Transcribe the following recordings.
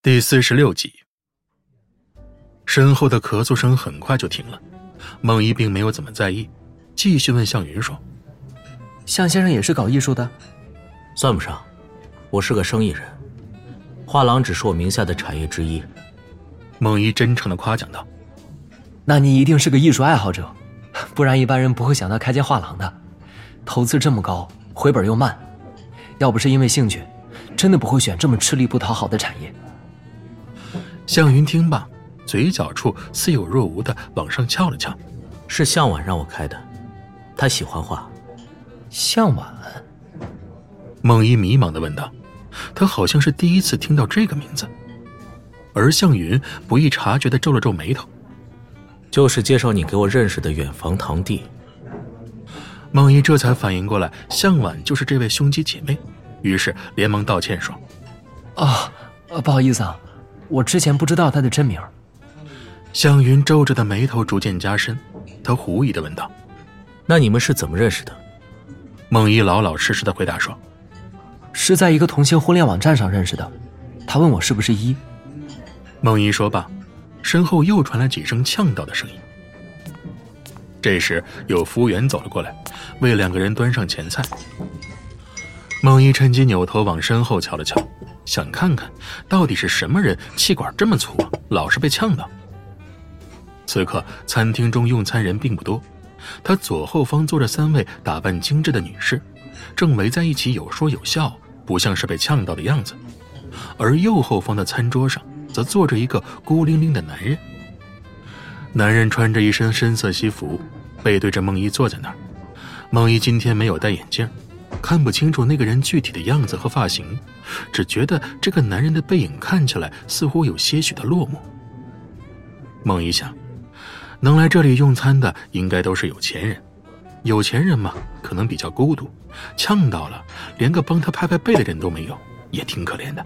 第46集。身后的咳嗽声很快就停了，孟一并没有怎么在意，继续问向云说： 向先生也是搞艺术的？ 算不上，我是个生意人，画廊只是我名下的产业之一。 孟一真诚地夸奖道： 那你一定是个艺术爱好者，不然一般人不会想到开间画廊的，投资这么高，回本又慢，要不是因为兴趣，真的不会选这么吃力不讨好的产业。 向云听罢，嘴角处似有若无地往上翘了翘。 是向晚让我开的，他喜欢画。 向晚？ 孟一迷茫地问道，他好像是第一次听到这个名字。而向云不易察觉地皱了皱眉头。 就是介绍你给我认识的远房堂弟。 孟一这才反应过来，向晚就是这位兄弟姐妹，于是连忙道歉说： 不好意思啊，我之前不知道他的真名。 向云皱着的眉头逐渐加深，他狐疑地问道： 那你们是怎么认识的？ 孟一老老实实地回答说： 是在一个同性婚恋网站上认识的，他问我是不是一。 孟一说罢，身后又传来几声呛到的声音。这时有服务员走了过来，为两个人端上前菜。孟一趁机扭头往身后瞧了瞧，想看看到底是什么人气管这么粗啊，老是被呛到。此刻餐厅中用餐人并不多，他左后方坐着3位打扮精致的女士，正围在一起有说有笑，不像是被呛到的样子。而右后方的餐桌上则坐着一个孤零零的男人。男人穿着一身深色西服，背对着孟一坐在那儿。孟一今天没有戴眼镜，看不清楚那个人具体的样子和发型，只觉得这个男人的背影看起来似乎有些许的落寞。孟一想，能来这里用餐的应该都是有钱人，有钱人嘛，可能比较孤独，呛到了连个帮他拍拍背的人都没有，也挺可怜的。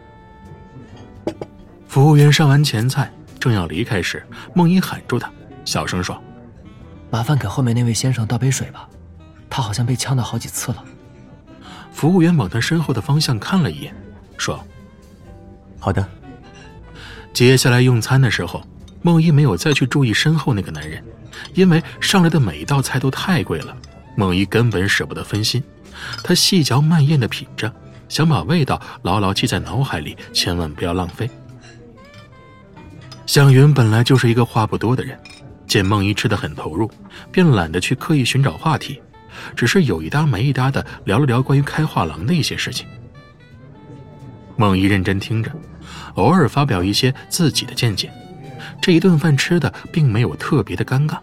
服务员上完前菜，正要离开时，孟一喊住他，小声说： 麻烦给后面那位先生倒杯水吧，他好像被呛到好几次了。 服务员往他身后的方向看了一眼，说： 好的。 接下来用餐的时候，孟一没有再去注意身后那个男人，因为上来的每一道菜都太贵了，孟一根本舍不得分心。他细嚼慢咽地品着，想把味道牢牢记在脑海里，千万不要浪费。向云本来就是一个话不多的人，见孟一吃得很投入，便懒得去刻意寻找话题，只是有一搭没一搭地聊了聊关于开画廊的一些事情。孟一认真听着，偶尔发表一些自己的见解，这一顿饭吃的并没有特别的尴尬。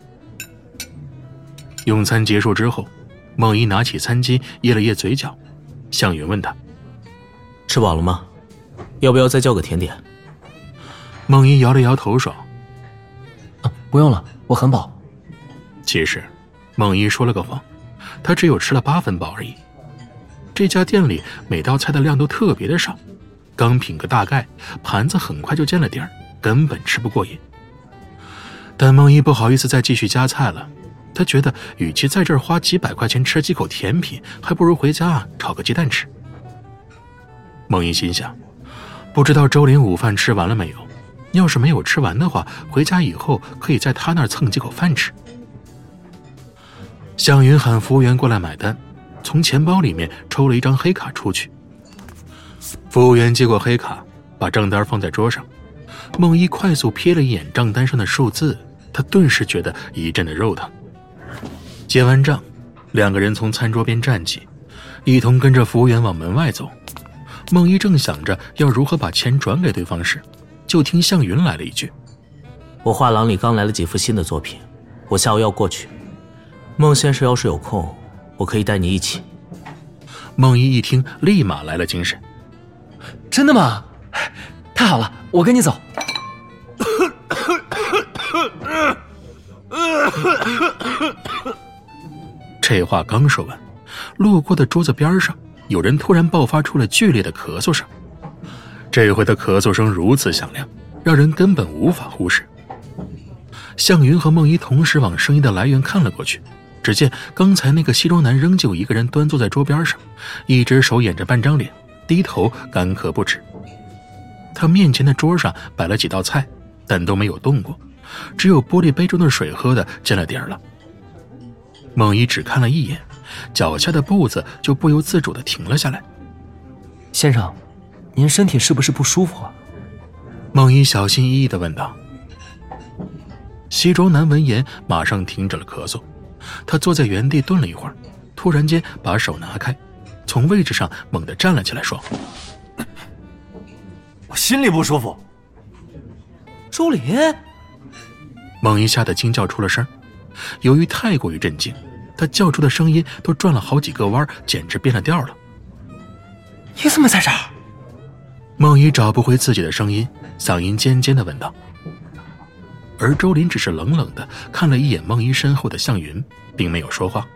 用餐结束之后，孟一拿起餐巾掖了掖嘴角，向云问他： 吃饱了吗？要不要再叫个甜点？ 孟一摇了摇头说： 不用了，我很饱。 其实孟一说了个谎，他只有吃了8分饱而已。这家店里每道菜的量都特别的少，刚品个大概，盘子很快就见了底儿，根本吃不过瘾。但孟一不好意思再继续加菜了，他觉得与其在这儿花几百块钱吃几口甜品，还不如回家炒个鸡蛋吃。孟一心想，不知道周林午饭吃完了没有，要是没有吃完的话，回家以后可以在他那儿蹭几口饭吃。向云喊服务员过来买单，从钱包里面抽了一张黑卡出去。服务员接过黑卡，把账单放在桌上。孟一快速瞥了一眼账单上的数字，他顿时觉得一阵的肉疼。结完账，两个人从餐桌边站起，一同跟着服务员往门外走。孟一正想着要如何把钱转给对方时，就听向云来了一句： 我画廊里刚来了几幅新的作品，我下午要过去。孟先生要是有空，我可以带你一起。 孟一一听，立马来了精神。 真的吗？太好了，我跟你走。 这话刚说完，路过的桌子边上有人突然爆发出了剧烈的咳嗽声。这回的咳嗽声如此响亮，让人根本无法忽视。向云和孟一同时往声音的来源看了过去，只见刚才那个西装男仍旧一个人端坐在桌边上，一只手掩着半张脸，低头干咳不止。 他面前的桌上摆了几道菜，但都没有动过，只有玻璃杯中的水喝的见了底儿了。孟一只看了一眼，脚下的步子就不由自主地停了下来。 先生，您身体是不是不舒服啊？ 孟一小心翼翼地问道。西装男闻言马上停止了咳嗽，他坐在原地顿了一会儿，突然间把手拿开，从位置上猛地站了起来，说： 我心里不舒服。 周林！ 孟一吓得惊叫出了声，由于太过于震惊，他叫出的声音都转了好几个弯，简直变了调了。 你怎么在这儿？ 孟一找不回自己的声音，嗓音尖尖地问道。而周林只是冷冷地看了一眼孟一身后的向云，并没有说话。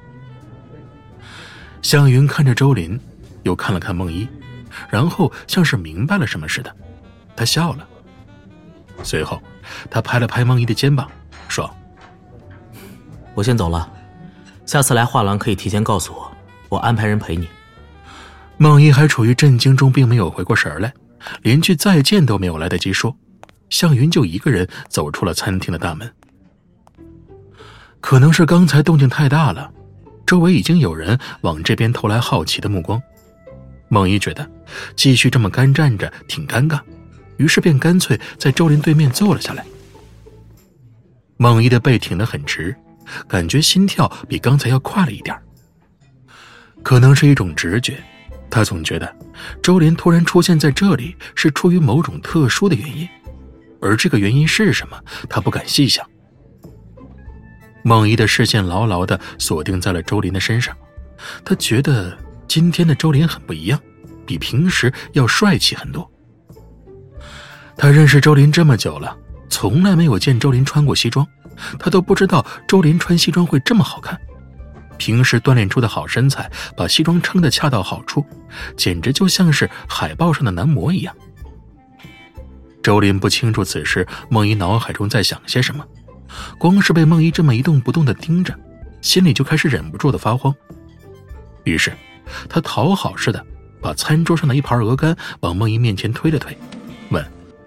向云看着周林，又看了看孟一，然后像是明白了什么似的，他笑了。随后他拍了拍孟一的肩膀，说： 我先走了，下次来画廊可以提前告诉我，我安排人陪你。 孟一还处于震惊中，并没有回过神来，连句再见都没有来得及说，向云就一个人走出了餐厅的大门。可能是刚才动静太大了，周围已经有人往这边投来好奇的目光。孟一觉得继续这么干站着挺尴尬，于是便干脆在周林对面坐了下来。孟一的背挺得很直，感觉心跳比刚才要快了一点。可能是一种直觉，他总觉得周林突然出现在这里是出于某种特殊的原因，而这个原因是什么，他不敢细想。孟一的视线牢牢地锁定在了周林的身上，他觉得今天的周林很不一样，比平时要帅气很多。他认识周林这么久了，从来没有见周林穿过西装，他都不知道周林穿西装会这么好看。平时锻炼出的好身材把西装撑得恰到好处，简直就像是海报上的男模一样。周林不清楚此时孟一脑海中在想些什么，光是被孟一这么一动不动地盯着，心里就开始忍不住地发慌。于是他讨好似的把餐桌上的一盘鹅肝往孟一面前推了推，问：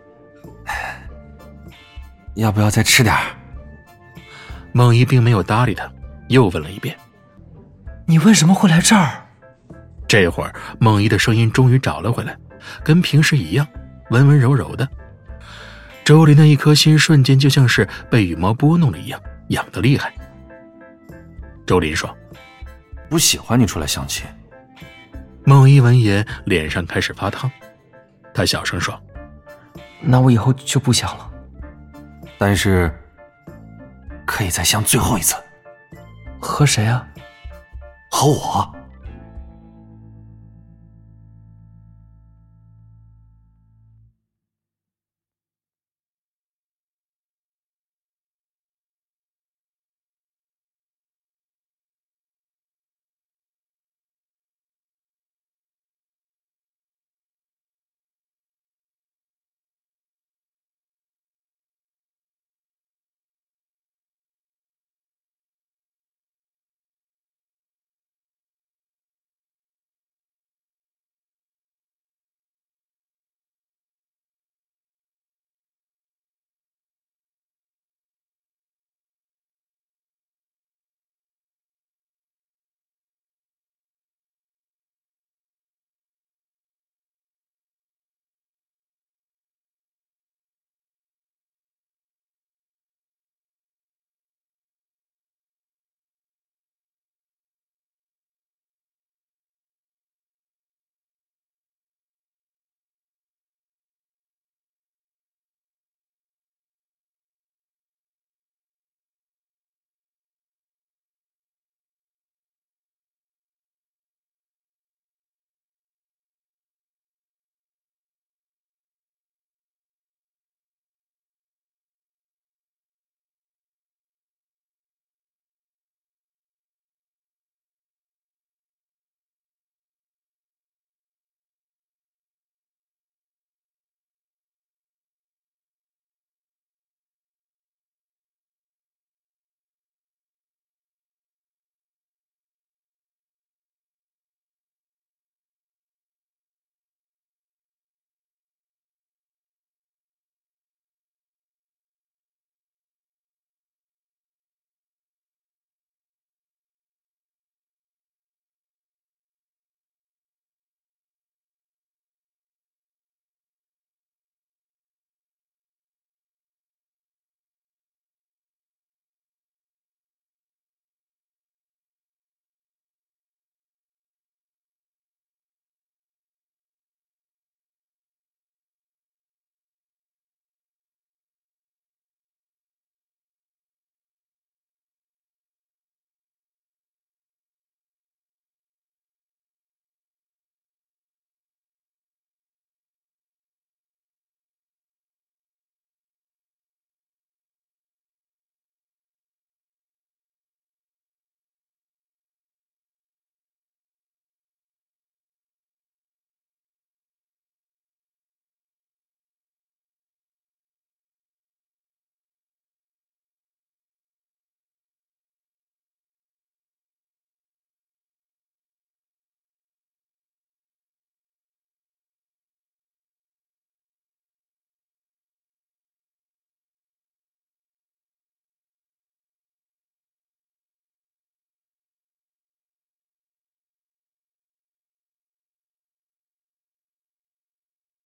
要不要再吃点？ 孟一并没有搭理他，又问了一遍： 你为什么会来这儿？ 这会儿孟一的声音终于找了回来，跟平时一样温温柔柔的。周林的一颗心瞬间就像是被羽毛拨弄了一样，痒得厉害。周林说： 不喜欢你出来相亲。 孟一闻言脸上开始发烫，他小声说： 那我以后就不想了。 但是可以再相最后一次。 和谁啊？ 和我。